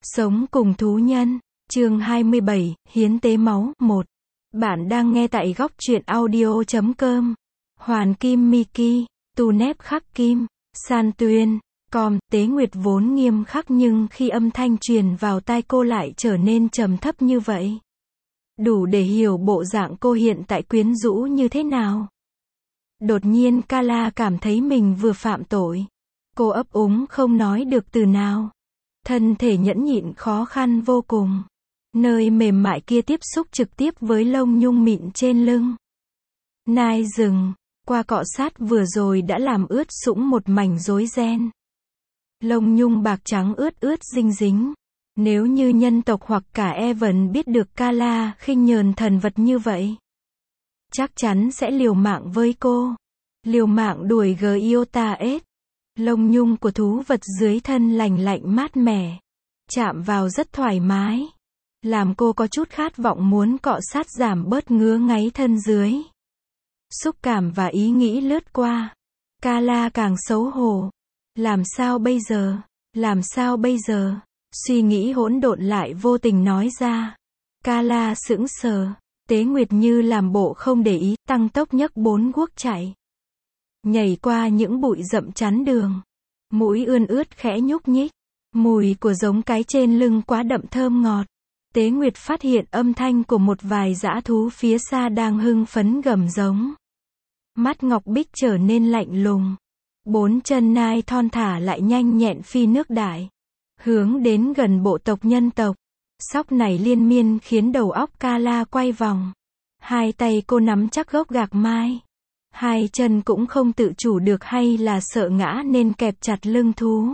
Sống cùng thú nhân. Chương 27, hiến tế máu 1. Bạn đang nghe tại góc truyện audio.com. Hoàn Kim Miki, tu nép khắc kim, san tuyên, tế nguyệt vốn nghiêm khắc nhưng khi âm thanh truyền vào tai cô lại trở nên trầm thấp như vậy. Đủ để hiểu bộ dạng cô hiện tại quyến rũ như thế nào. Đột nhiên Kala cảm thấy mình vừa phạm tội. Cô ấp úng không nói được từ nào. Thân thể nhẫn nhịn khó khăn vô cùng. Nơi mềm mại kia tiếp xúc trực tiếp với lông nhung mịn trên lưng. Nai rừng, qua cọ sát vừa rồi đã làm ướt sũng một mảnh rối ren. Lông nhung bạc trắng ướt ướt dính dính. Nếu như nhân tộc hoặc cả Evan biết được Kala khinh nhờn thần vật như vậy, chắc chắn sẽ liều mạng với cô. Liều mạng đuổi Giota S. Lông nhung của thú vật dưới thân lành lạnh mát mẻ. Chạm vào rất thoải mái. Làm cô có chút khát vọng muốn cọ sát giảm bớt ngứa ngáy thân dưới. Xúc cảm và ý nghĩ lướt qua. Kala càng xấu hổ. Làm sao bây giờ? Làm sao bây giờ? Suy nghĩ hỗn độn lại vô tình nói ra. Kala sững sờ. Tế Nguyệt như làm bộ không để ý, tăng tốc nhấc 4 guốc chạy. Nhảy qua những bụi rậm chắn đường. Mũi ươn ướt khẽ nhúc nhích. Mùi của giống cái trên lưng quá đậm thơm ngọt. Tế Nguyệt phát hiện âm thanh của một vài dã thú phía xa đang hưng phấn gầm giống. Mắt Ngọc Bích trở nên lạnh lùng. 4 chân nai thon thả lại nhanh nhẹn phi nước đại. Hướng đến gần bộ tộc nhân tộc. Sóc này liên miên khiến đầu óc Kala quay vòng. Hai tay cô nắm chắc gốc gạc mai. Hai chân cũng không tự chủ được hay là sợ ngã nên kẹp chặt lưng thú.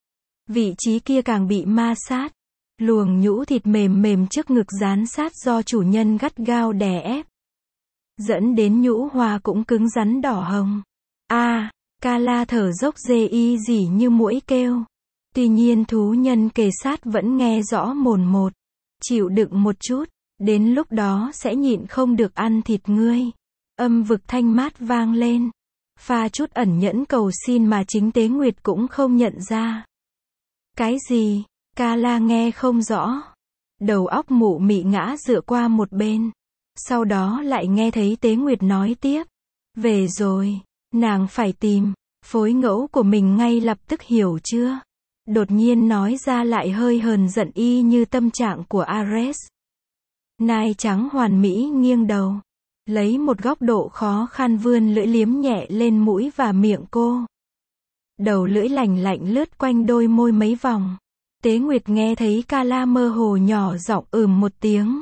Vị trí kia càng bị ma sát. Luồng nhũ thịt mềm mềm trước ngực dán sát do chủ nhân gắt gao đè ép. Dẫn đến nhũ hoa cũng cứng rắn đỏ hồng. Kala thở dốc dê y dỉ như muỗi kêu. Tuy nhiên thú nhân kề sát vẫn nghe rõ mồn một. Chịu đựng một chút, đến lúc đó sẽ nhịn không được ăn thịt ngươi. Âm vực thanh mát vang lên. Pha chút ẩn nhẫn cầu xin mà chính Tế Nguyệt cũng không nhận ra. Cái gì? Kala nghe không rõ. Đầu óc mụ mị ngã dựa qua một bên. Sau đó lại nghe thấy Tế Nguyệt nói tiếp. Về rồi, nàng phải tìm phối ngẫu của mình ngay lập tức, hiểu chưa? Đột nhiên nói ra lại hơi hờn giận y như tâm trạng của Ares. Nai trắng hoàn mỹ nghiêng đầu. Lấy một góc độ khó khăn vươn lưỡi liếm nhẹ lên mũi và miệng cô. Đầu lưỡi lành lạnh lướt quanh đôi môi mấy vòng. Tế Nguyệt nghe thấy Kala mơ hồ nhỏ giọng một tiếng.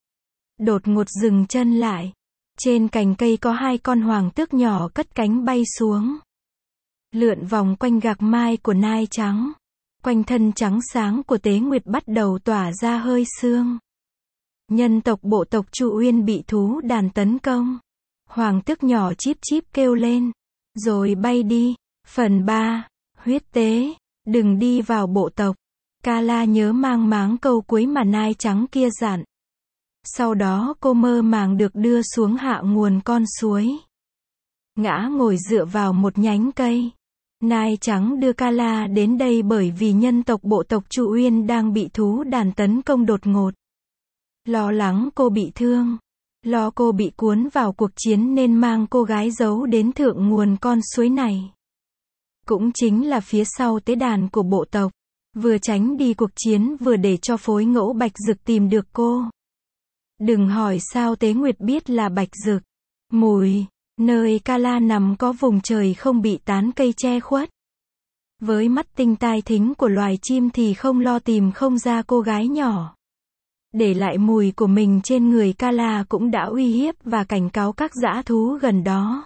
Đột ngột dừng chân lại. Trên cành cây có 2 con hoàng tước nhỏ cất cánh bay xuống. Lượn vòng quanh gạc mai của nai trắng. Quanh thân trắng sáng của Tế Nguyệt bắt đầu tỏa ra hơi sương. Nhân tộc bộ tộc Chu Uyên bị thú đàn tấn công. Hoàng tước nhỏ chíp chíp kêu lên. Rồi bay đi. Phần 3. Huyết tế. Đừng đi vào bộ tộc. Kala nhớ mang máng câu cuối mà nai trắng kia dặn. Sau đó cô mơ màng được đưa xuống hạ nguồn con suối. Ngã ngồi dựa vào một nhánh cây. Nai trắng đưa Kala đến đây bởi vì nhân tộc bộ tộc Chu Uyên đang bị thú đàn tấn công đột ngột. Lo lắng cô bị thương. Lo cô bị cuốn vào cuộc chiến nên mang cô gái giấu đến thượng nguồn con suối này. Cũng chính là phía sau tế đàn của bộ tộc. Vừa tránh đi cuộc chiến vừa để cho phối ngẫu Bạch Dực tìm được cô. Đừng hỏi sao Tế Nguyệt biết là Bạch Dực. Mùi, nơi Kala nằm có vùng trời không bị tán cây che khuất. Với mắt tinh tai thính của loài chim thì không lo tìm không ra cô gái nhỏ. Để lại mùi của mình trên người Kala cũng đã uy hiếp và cảnh cáo các dã thú gần đó.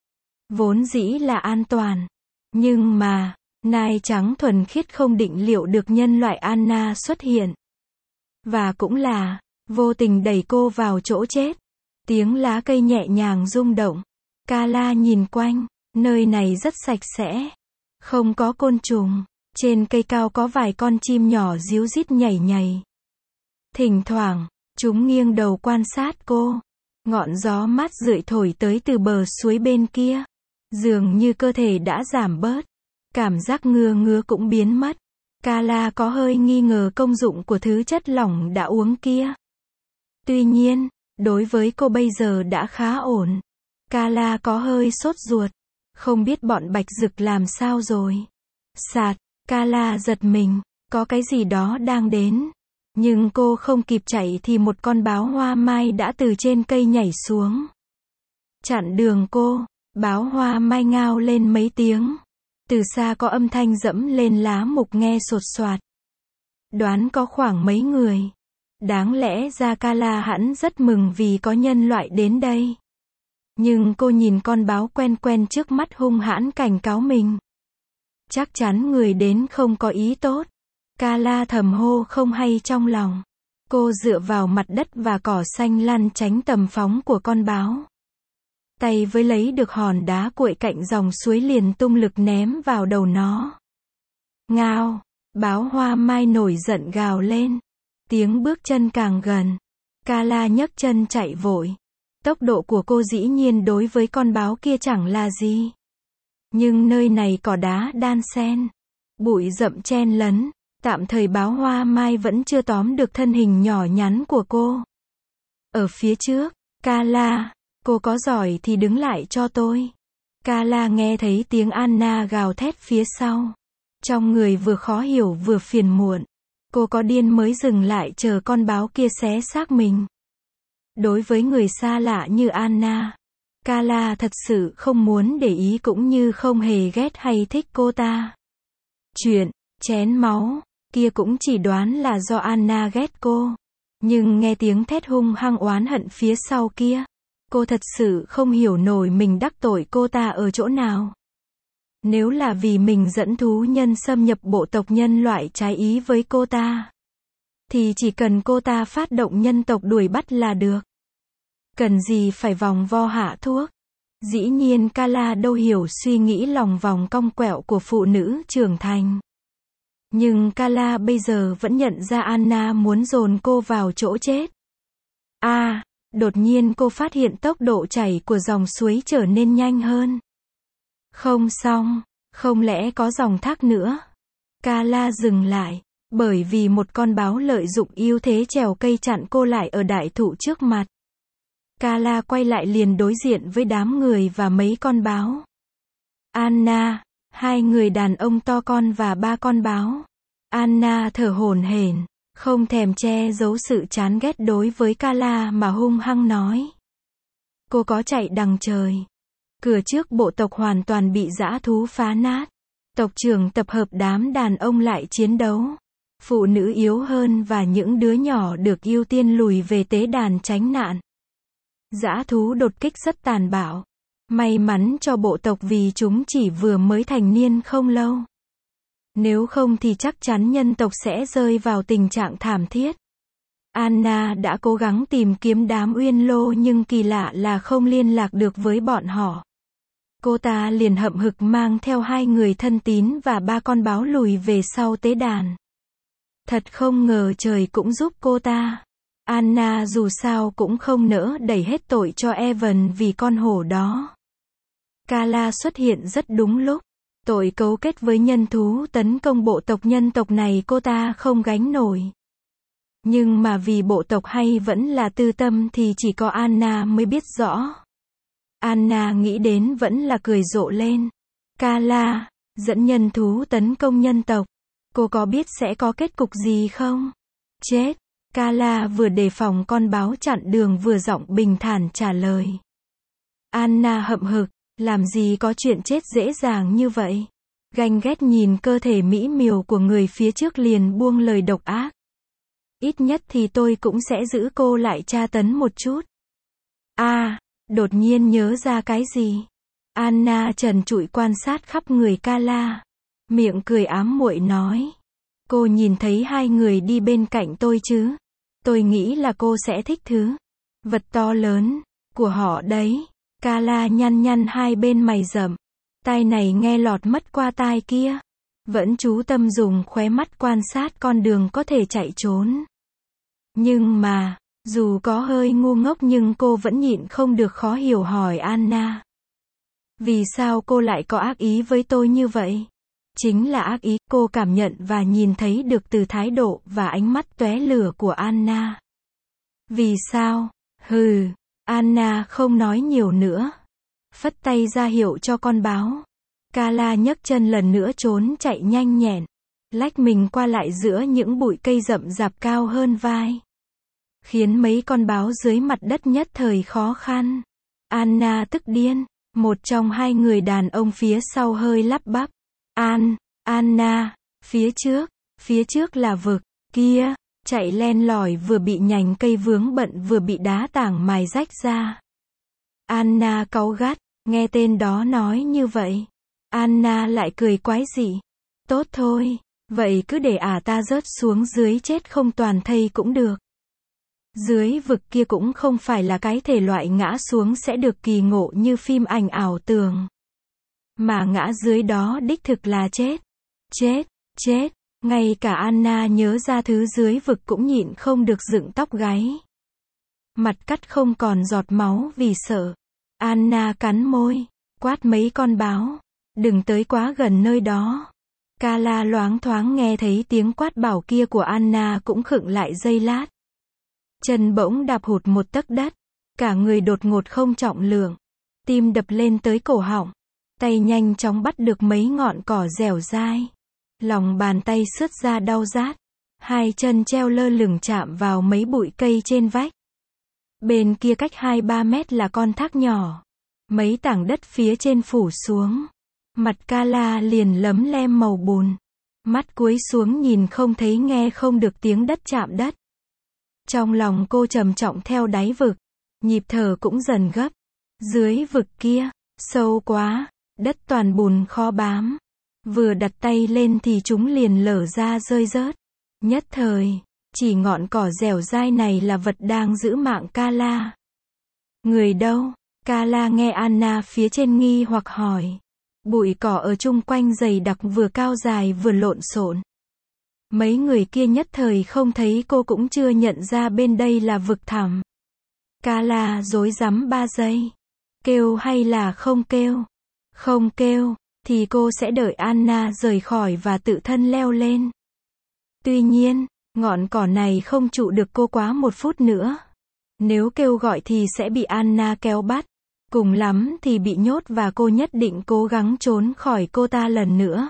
Vốn dĩ là an toàn. Nhưng mà, nai trắng thuần khiết không định liệu được nhân loại Anna xuất hiện. Và cũng là, vô tình đẩy cô vào chỗ chết. Tiếng lá cây nhẹ nhàng rung động. Kala nhìn quanh, nơi này rất sạch sẽ. Không có côn trùng. Trên cây cao có vài con chim nhỏ ríu rít nhảy nhảy. Thỉnh thoảng, chúng nghiêng đầu quan sát cô. Ngọn gió mát rượi thổi tới từ bờ suối bên kia. Dường như cơ thể đã giảm bớt. Cảm giác ngứa ngứa cũng biến mất. Carla có hơi nghi ngờ công dụng của thứ chất lỏng đã uống kia. Tuy nhiên, đối với cô bây giờ đã khá ổn. Carla có hơi sốt ruột. Không biết bọn Bạch Dực làm sao rồi. Sạt, Carla giật mình, có cái gì đó đang đến. Nhưng cô không kịp chạy thì một con báo hoa mai đã từ trên cây nhảy xuống. Chặn đường cô, báo hoa mai ngao lên mấy tiếng. Từ xa có âm thanh dẫm lên lá mục nghe sột soạt. Đoán có khoảng mấy người. Đáng lẽ ra Carla hẳn rất mừng vì có nhân loại đến đây. Nhưng cô nhìn con báo quen quen trước mắt hung hãn cảnh cáo mình. Chắc chắn người đến không có ý tốt. Carla thầm hô không hay trong lòng. Cô dựa vào mặt đất và cỏ xanh lăn tránh tầm phóng của con báo. Tay với lấy được hòn đá cuội cạnh dòng suối liền tung lực ném vào đầu nó. Ngao, báo hoa mai nổi giận gào lên. Tiếng bước chân càng gần. Carla nhấc chân chạy vội. Tốc độ của cô dĩ nhiên đối với con báo kia chẳng là gì. Nhưng nơi này cỏ đá đan xen. Bụi rậm chen lấn. Tạm thời báo hoa mai vẫn chưa tóm được thân hình nhỏ nhắn của cô. Ở phía trước, Carla, cô có giỏi thì đứng lại cho tôi. Carla nghe thấy tiếng Anna gào thét phía sau. Trong người vừa khó hiểu vừa phiền muộn. Cô có điên mới dừng lại chờ con báo kia xé xác mình. Đối với người xa lạ như Anna, Carla thật sự không muốn để ý cũng như không hề ghét hay thích cô ta. Chuyện chén máu kia cũng chỉ đoán là do Anna ghét cô. Nhưng nghe tiếng thét hung hăng oán hận phía sau kia, cô thật sự không hiểu nổi mình đắc tội cô ta ở chỗ nào. Nếu là vì mình dẫn thú nhân xâm nhập bộ tộc nhân loại trái ý với cô ta, thì chỉ cần cô ta phát động nhân tộc đuổi bắt là được. Cần gì phải vòng vo hạ thuốc. Dĩ nhiên Carla đâu hiểu suy nghĩ lòng vòng cong quẹo của phụ nữ trưởng thành. Nhưng Carla bây giờ vẫn nhận ra Anna muốn dồn cô vào chỗ chết. Đột nhiên cô phát hiện tốc độ chảy của dòng suối trở nên nhanh hơn. Không xong, không lẽ có dòng thác nữa? Carla dừng lại, bởi vì một con báo lợi dụng ưu thế trèo cây chặn cô lại ở đại thụ trước mặt. Carla quay lại liền đối diện với đám người và mấy con báo. Anna, 2 người đàn ông to con và 3 con báo. Anna thở hổn hển, không thèm che giấu sự chán ghét đối với Carla mà hung hăng nói. Cô có chạy đằng trời. Cửa trước bộ tộc hoàn toàn bị dã thú phá nát. Tộc trưởng tập hợp đám đàn ông lại chiến đấu. Phụ nữ yếu hơn và những đứa nhỏ được ưu tiên lùi về tế đàn tránh nạn. Dã thú đột kích rất tàn bạo. May mắn cho bộ tộc vì chúng chỉ vừa mới thành niên không lâu. Nếu không thì chắc chắn nhân tộc sẽ rơi vào tình trạng thảm thiết. Anna đã cố gắng tìm kiếm đám Uyên Lô nhưng kỳ lạ là không liên lạc được với bọn họ. Cô ta liền hậm hực mang theo 2 người thân tín và 3 con báo lùi về sau tế đàn. Thật không ngờ trời cũng giúp cô ta. Anna dù sao cũng không nỡ đẩy hết tội cho Evan vì con hổ đó. Carla xuất hiện rất đúng lúc. Tội cấu kết với nhân thú tấn công bộ tộc nhân tộc này cô ta không gánh nổi. Nhưng mà vì bộ tộc hay vẫn là tư tâm thì chỉ có Anna mới biết rõ. Anna nghĩ đến vẫn là cười rộ lên. Carla, dẫn nhân thú tấn công nhân tộc. Cô có biết sẽ có kết cục gì không? Chết. Carla vừa đề phòng con báo chặn đường vừa giọng bình thản trả lời. Anna hậm hực, làm gì có chuyện chết dễ dàng như vậy. Ganh ghét nhìn cơ thể mỹ miều của người phía trước liền buông lời độc ác. Ít nhất thì tôi cũng sẽ giữ cô lại tra tấn một chút. Đột nhiên nhớ ra cái gì. Anna trần trụi quan sát khắp người Carla. Miệng cười ám muội nói. Cô nhìn thấy 2 người đi bên cạnh tôi chứ? Tôi nghĩ là cô sẽ thích thứ vật to lớn của họ đấy. Carla nhăn nhăn 2 bên mày rậm. Tai này nghe lọt mất qua tai kia. Vẫn chú tâm dùng khóe mắt quan sát con đường có thể chạy trốn. Nhưng mà, dù có hơi ngu ngốc nhưng cô vẫn nhịn không được khó hiểu hỏi Anna. Vì sao cô lại có ác ý với tôi như vậy? chính là ác ý, cô cảm nhận và nhìn thấy được từ thái độ và ánh mắt tóe lửa của Anna. Vì sao? Hừ, Anna không nói nhiều nữa. Phất tay ra hiệu cho con báo. Carla nhấc chân lần nữa trốn chạy nhanh nhẹn, lách mình qua lại giữa những bụi cây rậm rạp cao hơn vai, khiến mấy con báo dưới mặt đất nhất thời khó khăn. Anna tức điên. Một trong hai người đàn ông phía sau hơi lắp bắp. Anna, phía trước là vực, kia, chạy len lỏi vừa bị nhành cây vướng bận vừa bị đá tảng mài rách ra. Anna cáu gắt, nghe tên đó nói như vậy. Anna lại cười quái dị. Tốt thôi, vậy cứ để ta rớt xuống dưới chết không toàn thây cũng được. Dưới vực kia cũng không phải là cái thể loại ngã xuống sẽ được kỳ ngộ như phim ảnh ảo tưởng. Mà ngã dưới đó đích thực là chết. Chết. Ngay cả Anna nhớ ra thứ dưới vực cũng nhịn không được dựng tóc gáy. Mặt cắt không còn giọt máu vì sợ. Anna cắn môi, quát mấy con báo. Đừng tới quá gần nơi đó. Carla loáng thoáng nghe thấy tiếng quát bảo kia của Anna cũng khựng lại giây lát. Chân bỗng đạp hụt một tấc đất. Cả người đột ngột không trọng lượng. Tim đập lên tới cổ họng. Tay nhanh chóng bắt được mấy ngọn cỏ dẻo dai. Lòng bàn tay sướt ra đau rát. Hai chân treo lơ lửng chạm vào mấy bụi cây trên vách. Bên kia cách 2-3 mét là con thác nhỏ. Mấy tảng đất phía trên phủ xuống. Mặt Carla liền lấm lem màu bùn. Mắt cúi xuống nhìn không thấy nghe không được tiếng đất chạm đất. Trong lòng cô trầm trọng theo đáy vực. Nhịp thở cũng dần gấp. Dưới vực kia, sâu quá, đất toàn bùn khó bám. Vừa đặt tay lên thì chúng liền lở ra rơi rớt. Nhất thời, chỉ ngọn cỏ dẻo dai này là vật đang giữ mạng Carla. Người đâu? Carla nghe Anna phía trên nghi hoặc hỏi. Bụi cỏ ở chung quanh dày đặc vừa cao dài vừa lộn xộn. Mấy người kia nhất thời không thấy cô cũng chưa nhận ra bên đây là vực thẳm. Carla rối rắm 3 giây. Kêu hay là không kêu? Không kêu, thì cô sẽ đợi Anna rời khỏi và tự thân leo lên. Tuy nhiên, ngọn cỏ này không trụ được cô quá 1 phút nữa. Nếu kêu gọi thì sẽ bị Anna kéo bắt. Cùng lắm thì bị nhốt và cô nhất định cố gắng trốn khỏi cô ta lần nữa.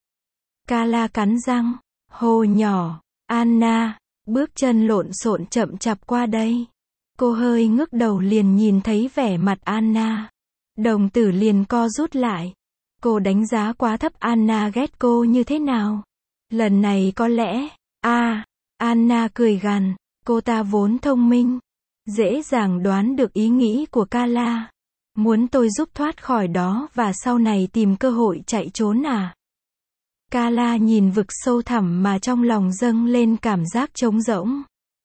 Carla cắn răng, hô nhỏ, Anna, bước chân lộn xộn chậm chạp qua đây. Cô hơi ngước đầu liền nhìn thấy vẻ mặt Anna. Đồng tử liền co rút lại. Cô đánh giá quá thấp Anna ghét cô như thế nào. Lần này có lẽ, Anna cười gằn, cô ta vốn thông minh. Dễ dàng đoán được ý nghĩ của Carla. Muốn tôi giúp thoát khỏi đó và sau này tìm cơ hội chạy trốn à? Carla nhìn vực sâu thẳm mà trong lòng dâng lên cảm giác trống rỗng.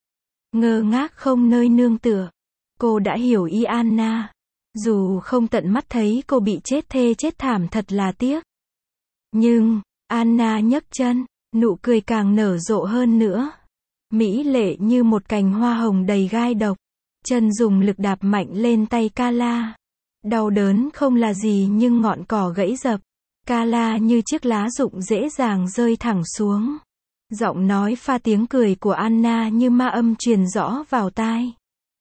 Ngơ ngác không nơi nương tựa. Cô đã hiểu ý Anna. Dù không tận mắt thấy cô bị chết thê chết thảm thật là tiếc. Nhưng, Anna nhấc chân, nụ cười càng nở rộ hơn nữa. Mỹ lệ như một cành hoa hồng đầy gai độc. Chân dùng lực đạp mạnh lên tay Carla. Đau đớn không là gì nhưng ngọn cỏ gãy rập. Carla như chiếc lá rụng dễ dàng rơi thẳng xuống. Giọng nói pha tiếng cười của Anna như ma âm truyền rõ vào tai.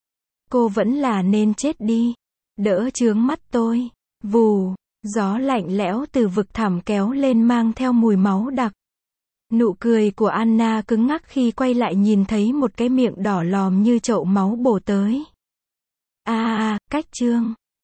Cô vẫn là nên chết đi. Đỡ chướng mắt tôi. Vù, gió lạnh lẽo từ vực thẳm kéo lên mang theo mùi máu đặc. Nụ cười của Anna cứng ngắc khi quay lại nhìn thấy một cái miệng đỏ lòm như chậu máu bổ tới. Cách chương